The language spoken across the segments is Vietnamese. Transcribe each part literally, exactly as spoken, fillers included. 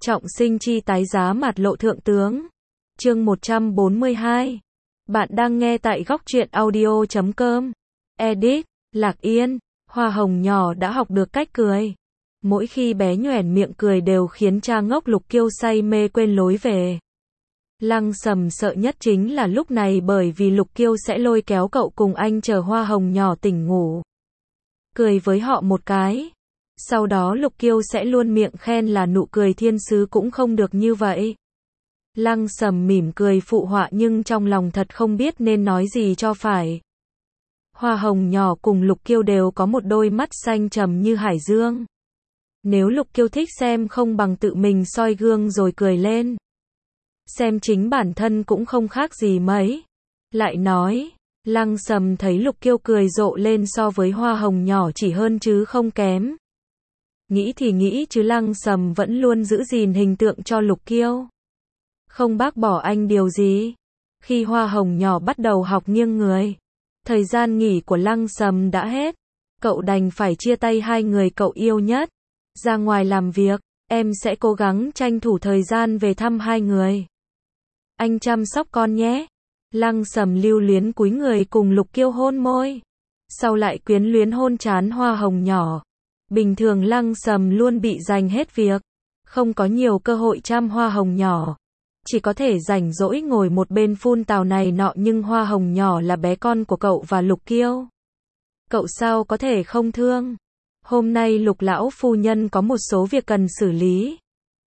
Trọng sinh chi tái giá mạt lộ thượng tướng. Chương một trăm bốn mươi hai. Bạn đang nghe tại góc truyện audio chấm com. Edit, Lạc Yên, Hoa Hồng nhỏ đã học được cách cười. Mỗi khi bé nhoẻn miệng cười đều khiến cha ngốc Lục Kiêu say mê quên lối về. Lăng Sầm sợ nhất chính là lúc này, bởi vì Lục Kiêu sẽ lôi kéo cậu cùng anh chờ Hoa Hồng nhỏ tỉnh ngủ. Cười với họ một cái. Sau đó Lục Kiêu sẽ luôn miệng khen là nụ cười thiên sứ cũng không được như vậy. Lăng Sầm mỉm cười phụ họa nhưng trong lòng thật không biết nên nói gì cho phải. Hoa Hồng nhỏ cùng Lục Kiêu đều có một đôi mắt xanh trầm như hải dương. Nếu Lục Kiêu thích xem không bằng tự mình soi gương rồi cười lên. Xem chính bản thân cũng không khác gì mấy. Lại nói, Lăng Sầm thấy Lục Kiêu cười rộ lên so với Hoa Hồng nhỏ chỉ hơn chứ không kém. Nghĩ thì nghĩ chứ Lăng Sầm vẫn luôn giữ gìn hình tượng cho Lục Kiêu. Không bác bỏ anh điều gì. Khi Hoa Hồng nhỏ bắt đầu học nghiêng người, thời gian nghỉ của Lăng Sầm đã hết. Cậu đành phải chia tay hai người cậu yêu nhất. Ra ngoài làm việc, em sẽ cố gắng tranh thủ thời gian về thăm hai người. Anh chăm sóc con nhé. Lăng Sầm lưu luyến cúi người cùng Lục Kiêu hôn môi. Sau lại quyến luyến hôn trán Hoa Hồng nhỏ. Bình thường Lăng Sầm luôn bị giành hết việc, không có nhiều cơ hội chăm Hoa Hồng nhỏ. Chỉ có thể rảnh rỗi ngồi một bên phun tào này nọ, nhưng Hoa Hồng nhỏ là bé con của cậu và Lục Kiêu. Cậu sao có thể không thương. Hôm nay Lục lão phu nhân có một số việc cần xử lý.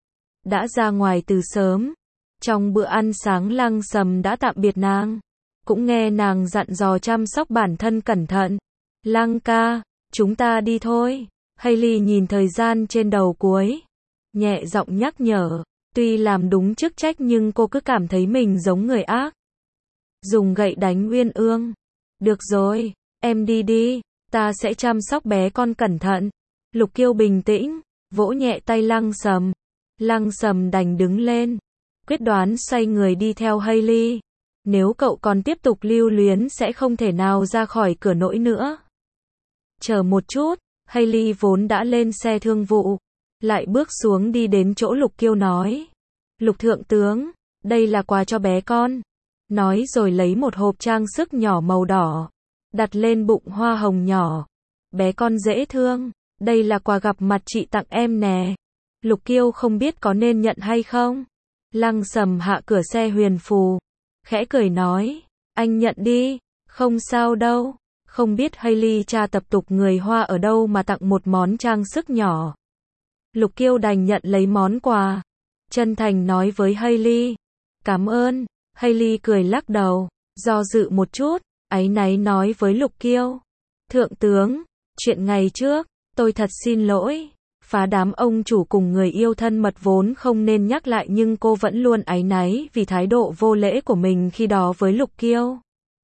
Đã ra ngoài từ sớm. Trong bữa ăn sáng Lăng Sầm đã tạm biệt nàng. Cũng nghe nàng dặn dò chăm sóc bản thân cẩn thận. Lăng ca, chúng ta đi thôi. Hailey nhìn thời gian trên đầu cuối. Nhẹ giọng nhắc nhở. Tuy làm đúng chức trách nhưng cô cứ cảm thấy mình giống người ác. Dùng gậy đánh Uyên Ương. Được rồi, em đi đi. Ta sẽ chăm sóc bé con cẩn thận. Lục Kiêu bình tĩnh, vỗ nhẹ tay Lăng Sầm. Lăng Sầm đành đứng lên. Quyết đoán xoay người đi theo Hailey. Nếu cậu còn tiếp tục lưu luyến sẽ không thể nào ra khỏi cửa nổi nữa. Chờ một chút. Hailey vốn đã lên xe thương vụ, lại bước xuống đi đến chỗ Lục Kiêu nói. Lục thượng tướng, đây là quà cho bé con. Nói rồi lấy một hộp trang sức nhỏ màu đỏ, đặt lên bụng Hoa Hồng nhỏ. Bé con dễ thương, đây là quà gặp mặt chị tặng em nè. Lục Kiêu không biết có nên nhận hay không. Lăng Sầm hạ cửa xe huyền phù, khẽ cười nói, anh nhận đi, không sao đâu. Không biết Hailey tra tập tục người Hoa ở đâu mà tặng một món trang sức nhỏ. Lục Kiêu đành nhận lấy món quà. Chân thành nói với Hailey. Cảm ơn. Hailey cười lắc đầu. Do dự một chút, áy náy nói với Lục Kiêu. Thượng tướng, chuyện ngày trước, tôi thật xin lỗi. Phá đám ông chủ cùng người yêu thân mật vốn không nên nhắc lại, nhưng cô vẫn luôn áy náy vì thái độ vô lễ của mình khi đó với Lục Kiêu.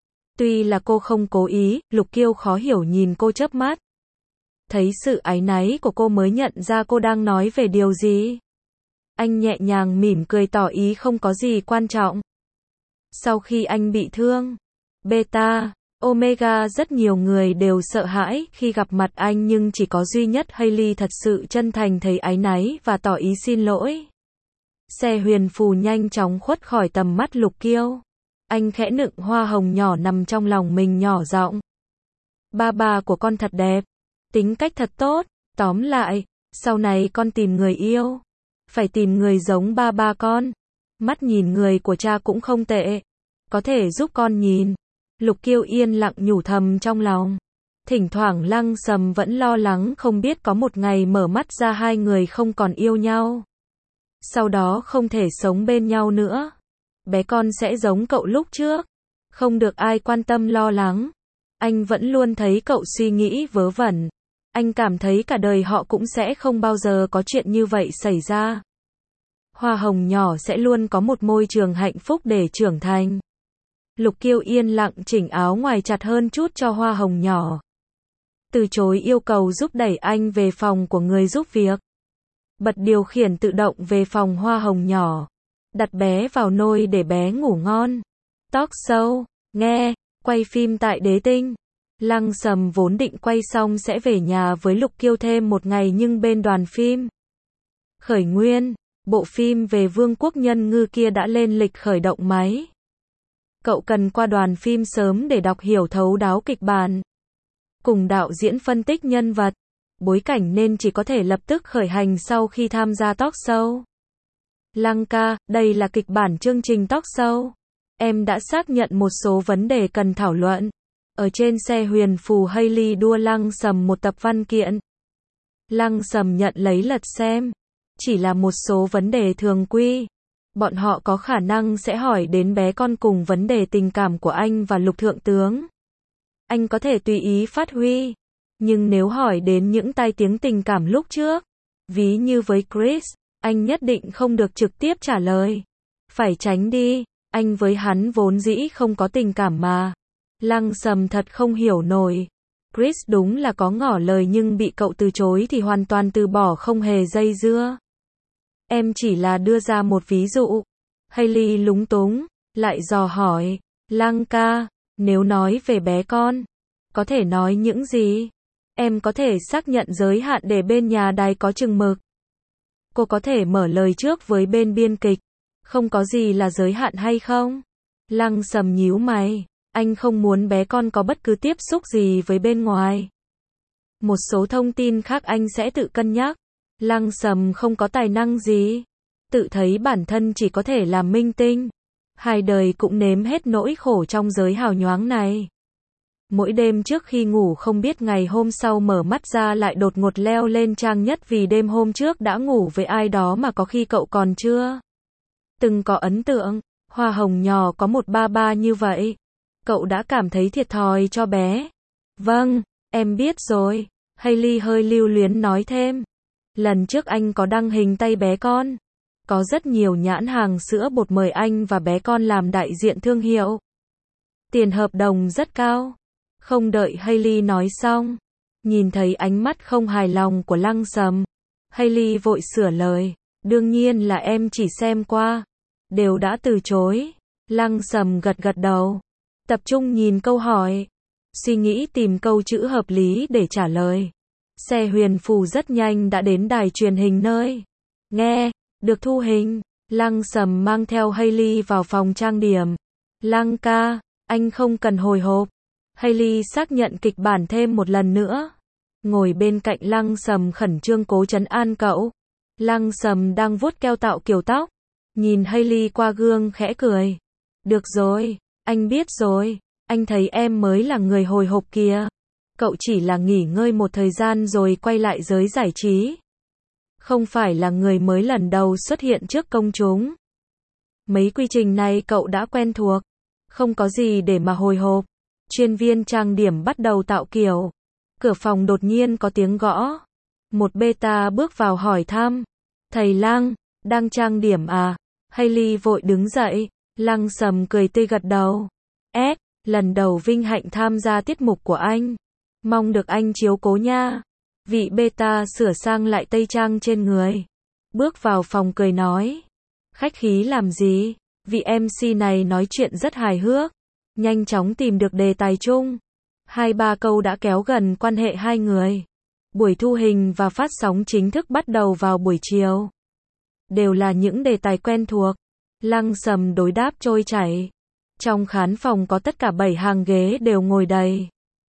Tuy là cô không cố ý, Lục Kiêu khó hiểu nhìn cô chớp mắt. Thấy sự áy náy của cô mới nhận ra cô đang nói về điều gì. Anh nhẹ nhàng mỉm cười tỏ ý không có gì quan trọng. Sau khi anh bị thương, Beta, Omega rất nhiều người đều sợ hãi khi gặp mặt anh, nhưng chỉ có duy nhất Hailey thật sự chân thành thấy áy náy và tỏ ý xin lỗi. Xe huyền phù nhanh chóng khuất khỏi tầm mắt Lục Kiêu. Anh khẽ nựng Hoa Hồng nhỏ nằm trong lòng mình, nhỏ giọng. Ba ba của con thật đẹp, tính cách thật tốt, tóm lại, sau này con tìm người yêu, phải tìm người giống ba ba con. Mắt nhìn người của cha cũng không tệ, có thể giúp con nhìn. Lục Kiêu yên lặng nhủ thầm trong lòng. Thỉnh thoảng Lăng Sầm vẫn lo lắng không biết có một ngày mở mắt ra hai người không còn yêu nhau. Sau đó không thể sống bên nhau nữa. Bé con sẽ giống cậu lúc trước, không được ai quan tâm lo lắng. Anh vẫn luôn thấy cậu suy nghĩ vớ vẩn. Anh cảm thấy cả đời họ cũng sẽ không bao giờ có chuyện như vậy xảy ra. Hoa Hồng nhỏ sẽ luôn có một môi trường hạnh phúc để trưởng thành. Lục Kiêu yên lặng chỉnh áo ngoài chặt hơn chút cho Hoa Hồng nhỏ. Từ chối yêu cầu giúp đẩy anh về phòng của người giúp việc. Bật điều khiển tự động về phòng Hoa Hồng nhỏ. Đặt bé vào nôi để bé ngủ ngon. Talk show, nghe, quay phim tại Đế Tinh. Lăng Sầm vốn định quay xong sẽ về nhà với Lục Kiêu thêm một ngày, nhưng bên đoàn phim Khởi Nguyên, Bộ phim về vương quốc nhân ngư kia đã lên lịch khởi động máy. Cậu cần qua đoàn phim sớm để đọc hiểu thấu đáo kịch bản. Cùng đạo diễn phân tích nhân vật, bối cảnh nên chỉ có thể lập tức khởi hành sau khi tham gia talk show. Lăng ca, đây là kịch bản chương trình talk show. Em đã xác nhận một số vấn đề cần thảo luận. Ở trên xe huyền phù Hailey đua Lăng Sầm một tập văn kiện. Lăng Sầm nhận lấy lật xem. Chỉ là một số vấn đề thường quy. Bọn họ có khả năng sẽ hỏi đến bé con cùng vấn đề tình cảm của anh và Lục Thượng Tướng. Anh có thể tùy ý phát huy. Nhưng nếu hỏi đến những tai tiếng tình cảm lúc trước, ví như với Chris, anh nhất định không được trực tiếp trả lời. Phải tránh đi, anh với hắn vốn dĩ không có tình cảm mà. Lăng Sầm thật không hiểu nổi. Chris đúng là có ngỏ lời nhưng bị cậu từ chối thì hoàn toàn từ bỏ không hề dây dưa. Em chỉ là đưa ra một ví dụ. Hailey lúng túng, lại dò hỏi, Lăng ca, nếu nói về bé con, có thể nói những gì? Em có thể xác nhận giới hạn để bên nhà đài có chừng mực. Cô có thể mở lời trước với bên biên kịch, không có gì là giới hạn hay không? Lăng Sầm nhíu mày, anh không muốn bé con có bất cứ tiếp xúc gì với bên ngoài. Một số thông tin khác anh sẽ tự cân nhắc. Lăng Sầm không có tài năng gì, tự thấy bản thân chỉ có thể làm minh tinh. Hai đời cũng nếm hết nỗi khổ trong giới hào nhoáng này. Mỗi đêm trước khi ngủ không biết ngày hôm sau mở mắt ra lại đột ngột leo lên trang nhất vì đêm hôm trước đã ngủ với ai đó mà có khi cậu còn chưa từng có ấn tượng. Hoa hồng nhỏ có một ba ba như vậy. Cậu đã cảm thấy thiệt thòi cho bé. Vâng, em biết rồi. Hailey hơi lưu luyến nói thêm. Lần trước anh có đăng hình tay bé con. Có rất nhiều nhãn hàng sữa bột mời anh và bé con làm đại diện thương hiệu. Tiền hợp đồng rất cao. Không đợi Hailey nói xong, nhìn thấy ánh mắt không hài lòng của Lăng Sầm, Hailey vội sửa lời, đương nhiên là em chỉ xem qua, đều đã từ chối. Lăng Sầm gật gật đầu, tập trung nhìn câu hỏi, suy nghĩ tìm câu chữ hợp lý để trả lời. Xe huyền phù rất nhanh đã đến đài truyền hình nơi nghe được thu hình. Lăng Sầm mang theo Hailey vào phòng trang điểm. Lăng ca, anh không cần hồi hộp. Hailey xác nhận kịch bản thêm một lần nữa. Ngồi bên cạnh Lăng Sầm khẩn trương cố trấn an cậu. Lăng Sầm đang vuốt keo tạo kiểu tóc. Nhìn Hailey qua gương khẽ cười. Được rồi, anh biết rồi. Anh thấy em mới là người hồi hộp kìa. Cậu chỉ là nghỉ ngơi một thời gian rồi quay lại giới giải trí. Không phải là người mới lần đầu xuất hiện trước công chúng. Mấy quy trình này cậu đã quen thuộc. Không có gì để mà hồi hộp. Chuyên viên trang điểm bắt đầu tạo kiểu. Cửa phòng đột nhiên có tiếng gõ. Một beta bước vào hỏi thăm. Thầy Lăng, đang trang điểm à? Hailey vội đứng dậy. Lăng Sầm cười tươi gật đầu. S, lần đầu vinh hạnh tham gia tiết mục của anh. Mong được anh chiếu cố nha. Vị beta sửa sang lại tây trang trên người. Bước vào phòng cười nói. Khách khí làm gì? Vị em xê này nói chuyện rất hài hước. Nhanh chóng tìm được đề tài chung. Hai ba câu đã kéo gần quan hệ hai người. Buổi thu hình và phát sóng chính thức bắt đầu vào buổi chiều. Đều là những đề tài quen thuộc. Lăng Sầm đối đáp trôi chảy. Trong khán phòng có tất cả bảy hàng ghế đều ngồi đầy.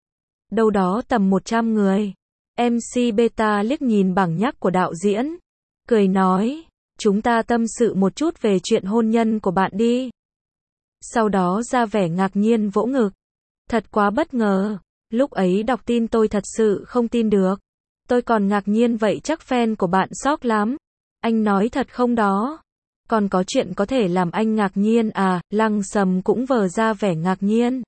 Đâu đó tầm một trăm người. em xê beta liếc nhìn bảng nhắc của đạo diễn. Cười nói, chúng ta tâm sự một chút về chuyện hôn nhân của bạn đi. Sau đó ra vẻ ngạc nhiên vỗ ngực. Thật quá bất ngờ. Lúc ấy đọc tin tôi thật sự không tin được. Tôi còn ngạc nhiên vậy chắc fan của bạn sốc lắm. Anh nói thật không đó? Còn có chuyện có thể làm anh ngạc nhiên à? Lăng Sầm cũng vờ ra vẻ ngạc nhiên.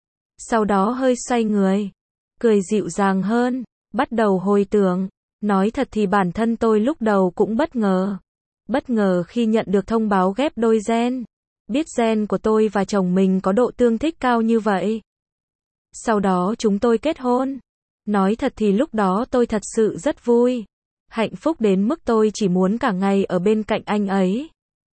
Sau đó hơi xoay người. Cười dịu dàng hơn. Bắt đầu hồi tưởng. Nói thật thì bản thân tôi lúc đầu cũng bất ngờ. Bất ngờ khi nhận được thông báo ghép đôi gen. Biết gen của tôi và chồng mình có độ tương thích cao như vậy. Sau đó chúng tôi kết hôn. Nói thật thì lúc đó tôi thật sự rất vui. Hạnh phúc đến mức tôi chỉ muốn cả ngày ở bên cạnh anh ấy.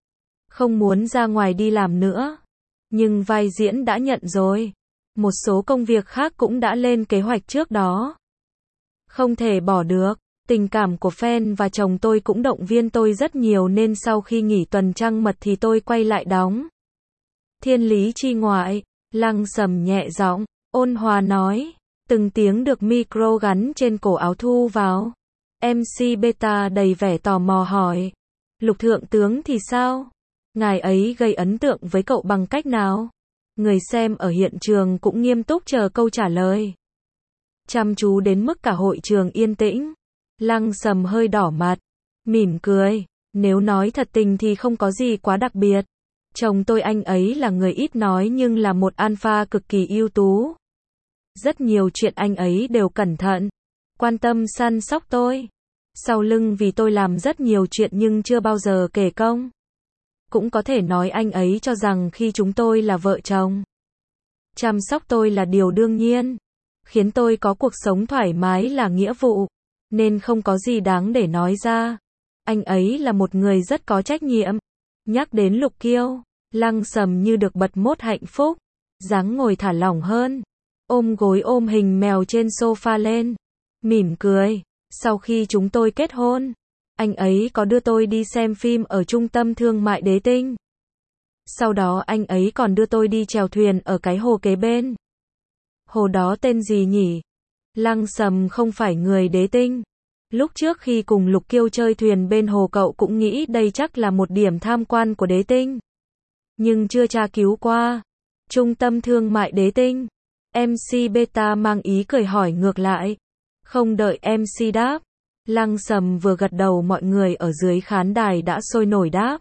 Không muốn ra ngoài đi làm nữa. Nhưng vai diễn đã nhận rồi. Một số công việc khác cũng đã lên kế hoạch trước đó. Không thể bỏ được. Tình cảm của fan và chồng tôi cũng động viên tôi rất nhiều nên sau khi nghỉ tuần trăng mật thì tôi quay lại đóng Thiên Lý Chi Ngoại. Lăng Sầm nhẹ giọng, ôn hòa nói, từng tiếng được micro gắn trên cổ áo thu vào. em xê Beta đầy vẻ tò mò hỏi, Lục Thượng Tướng thì sao? Ngài ấy gây ấn tượng với cậu bằng cách nào? Người xem ở hiện trường cũng nghiêm túc chờ câu trả lời. Chăm chú đến mức cả hội trường yên tĩnh. Lăng Sầm hơi đỏ mặt, mỉm cười, nếu nói thật tình thì không có gì quá đặc biệt. Chồng tôi anh ấy là người ít nói nhưng là một alpha cực kỳ ưu tú. Rất nhiều chuyện anh ấy đều cẩn thận, quan tâm săn sóc tôi. Sau lưng vì tôi làm rất nhiều chuyện nhưng chưa bao giờ kể công. Cũng có thể nói anh ấy cho rằng khi chúng tôi là vợ chồng, chăm sóc tôi là điều đương nhiên. Khiến tôi có cuộc sống thoải mái là nghĩa vụ. Nên không có gì đáng để nói ra. Anh ấy là một người rất có trách nhiệm. Nhắc đến Lục Kiêu, Lăng Sầm như được bật mốt hạnh phúc. Dáng ngồi thả lỏng hơn. Ôm gối ôm hình mèo trên sofa lên. Mỉm cười. Sau khi chúng tôi kết hôn, anh ấy có đưa tôi đi xem phim ở trung tâm thương mại Đế Tinh. Sau đó anh ấy còn đưa tôi đi chèo thuyền ở cái hồ kế bên. Hồ đó tên gì nhỉ? Lăng Sầm không phải người Đế Tinh. Lúc trước khi cùng Lục Kiêu chơi thuyền bên hồ cậu cũng nghĩ đây chắc là một điểm tham quan của Đế Tinh. Nhưng chưa tra cứu qua. Trung tâm thương mại Đế Tinh. em xê Beta mang ý cười hỏi ngược lại. Không đợi em xê đáp. Lăng Sầm vừa gật đầu mọi người ở dưới khán đài đã sôi nổi đáp.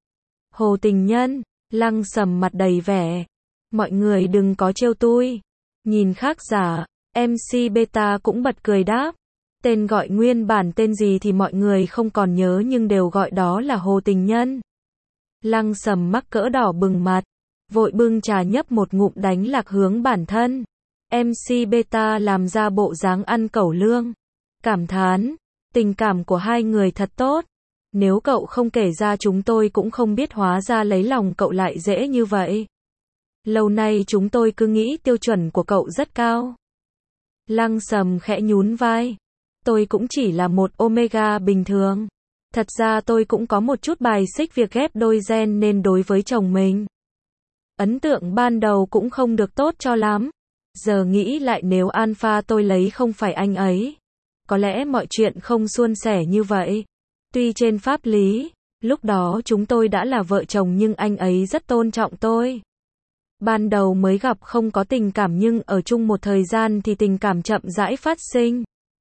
Hồ Tình Nhân. Lăng Sầm mặt đầy vẻ. Mọi người đừng có trêu tui. Nhìn khác giả. em xê Beta cũng bật cười đáp. Tên gọi nguyên bản tên gì thì mọi người không còn nhớ nhưng đều gọi đó là Hồ Tình Nhân. Lăng Sầm mắc cỡ đỏ bừng mặt. Vội bưng trà nhấp một ngụm đánh lạc hướng bản thân. em xê Beta làm ra bộ dáng ăn cẩu lương. Cảm thán. Tình cảm của hai người thật tốt. Nếu cậu không kể ra chúng tôi cũng không biết hóa ra lấy lòng cậu lại dễ như vậy. Lâu nay chúng tôi cứ nghĩ tiêu chuẩn của cậu rất cao. Lăng Sầm khẽ nhún vai. Tôi cũng chỉ là một Omega bình thường. Thật ra tôi cũng có một chút bài xích việc ghép đôi gen nên đối với chồng mình. Ấn tượng ban đầu cũng không được tốt cho lắm. Giờ nghĩ lại nếu alpha tôi lấy không phải anh ấy. Có lẽ mọi chuyện không suôn sẻ như vậy. Tuy trên pháp lý, lúc đó chúng tôi đã là vợ chồng nhưng anh ấy rất tôn trọng tôi. Ban đầu mới gặp không có tình cảm nhưng ở chung một thời gian thì tình cảm chậm rãi phát sinh.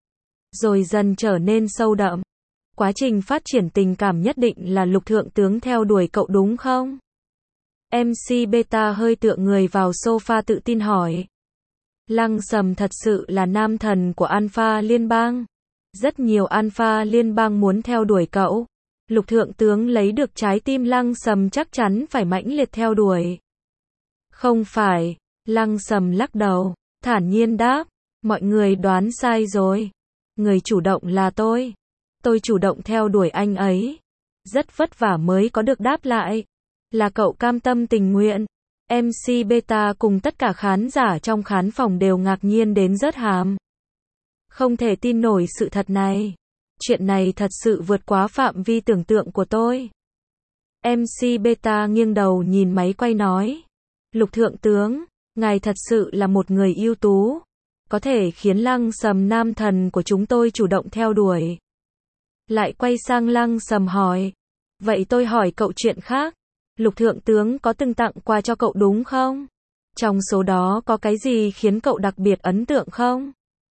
Rồi dần trở nên sâu đậm. Quá trình phát triển tình cảm nhất định là Lục Thượng Tướng theo đuổi cậu đúng không? em xê Beta hơi tựa người vào sofa tự tin hỏi. Lăng Sầm thật sự là nam thần của Alpha Liên bang. Rất nhiều Alpha Liên bang muốn theo đuổi cậu. Lục Thượng Tướng lấy được trái tim Lăng Sầm chắc chắn phải mãnh liệt theo đuổi. Không phải. Lăng Sầm lắc đầu, thản nhiên đáp. Mọi người đoán sai rồi. Người chủ động là tôi. Tôi chủ động theo đuổi anh ấy. Rất vất vả mới có được đáp lại. Là cậu cam tâm tình nguyện. em xê Beta cùng tất cả khán giả trong khán phòng đều ngạc nhiên đến rớt hàm. Không thể tin nổi sự thật này. Chuyện này thật sự vượt quá phạm vi tưởng tượng của tôi. em xê Beta nghiêng đầu nhìn máy quay nói. Lục Thượng Tướng, ngài thật sự là một người ưu tú. Có thể khiến Lăng Sầm nam thần của chúng tôi chủ động theo đuổi. Lại quay sang Lăng Sầm hỏi. Vậy tôi hỏi cậu chuyện khác. Lục Thượng Tướng có từng tặng quà cho cậu đúng không? Trong số đó có cái gì khiến cậu đặc biệt ấn tượng không?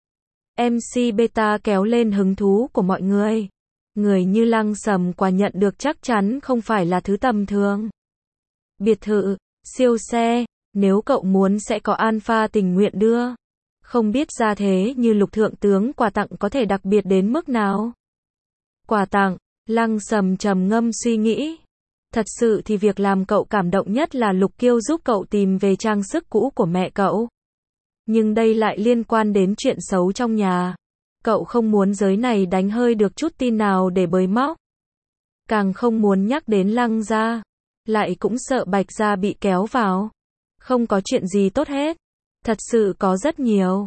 em xê Beta kéo lên hứng thú của mọi người. Người như Lăng Sầm quà nhận được chắc chắn không phải là thứ tầm thường. Biệt thự, siêu xe, nếu cậu muốn sẽ có alpha tình nguyện đưa. Không biết ra thế như Lục Thượng Tướng quà tặng có thể đặc biệt đến mức nào? Quà tặng, Lăng Sầm trầm ngâm suy nghĩ. Thật sự thì việc làm cậu cảm động nhất là Lục Kiêu giúp cậu tìm về trang sức cũ của mẹ cậu. Nhưng đây lại liên quan đến chuyện xấu trong nhà. Cậu không muốn giới này đánh hơi được chút tin nào để bới móc. Càng không muốn nhắc đến Lăng gia. Lại cũng sợ Bạch gia bị kéo vào. Không có chuyện gì tốt hết. Thật sự có rất nhiều.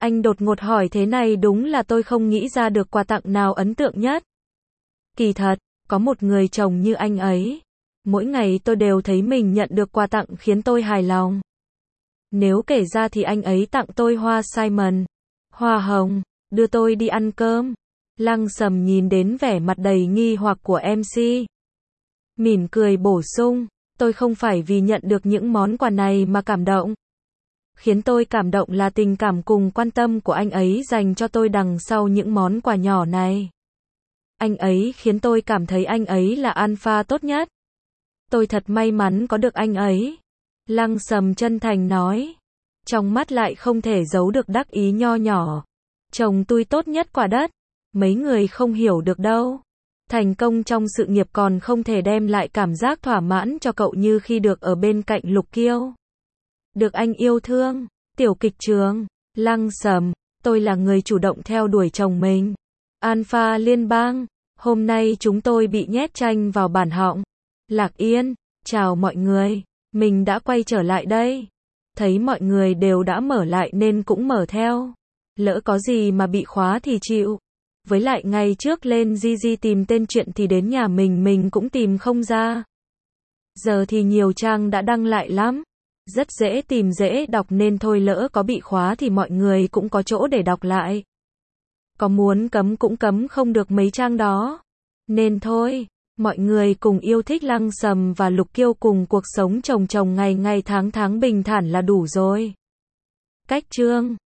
Anh đột ngột hỏi thế này đúng là tôi không nghĩ ra được quà tặng nào ấn tượng nhất. Kỳ thật, có một người chồng như anh ấy. Mỗi ngày tôi đều thấy mình nhận được quà tặng khiến tôi hài lòng. Nếu kể ra thì anh ấy tặng tôi hoa Simon, hoa hồng, đưa tôi đi ăn cơm. Lăng Sầm nhìn đến vẻ mặt đầy nghi hoặc của em xê. Mỉm cười bổ sung, tôi không phải vì nhận được những món quà này mà cảm động. Khiến tôi cảm động là tình cảm cùng quan tâm của anh ấy dành cho tôi đằng sau những món quà nhỏ này. Anh ấy khiến tôi cảm thấy anh ấy là alpha tốt nhất. Tôi thật may mắn có được anh ấy. Lăng Sầm chân thành nói. Trong mắt lại không thể giấu được đắc ý nho nhỏ. Chồng tôi tốt nhất quả đất. Mấy người không hiểu được đâu. Thành công trong sự nghiệp còn không thể đem lại cảm giác thỏa mãn cho cậu như khi được ở bên cạnh Lục Kiêu. Được anh yêu thương. Tiểu kịch trường. Lăng Sầm, tôi là người chủ động theo đuổi chồng mình. Alpha liên bang. Hôm nay chúng tôi bị nhét tranh vào bản họng. Lạc Yên, chào mọi người. Mình đã quay trở lại đây. Thấy mọi người đều đã mở lại nên cũng mở theo. Lỡ có gì mà bị khóa thì chịu. Với lại ngày trước lên Gigi tìm tên truyện thì đến nhà mình mình cũng tìm không ra. Giờ thì nhiều trang đã đăng lại lắm. Rất dễ tìm dễ đọc nên thôi lỡ có bị khóa thì mọi người cũng có chỗ để đọc lại. Có muốn cấm cũng cấm không được mấy trang đó. Nên thôi, mọi người cùng yêu thích Lăng Sầm và Lục Kiêu cùng cuộc sống chồng chồng ngày ngày tháng tháng bình thản là đủ rồi. Cách chương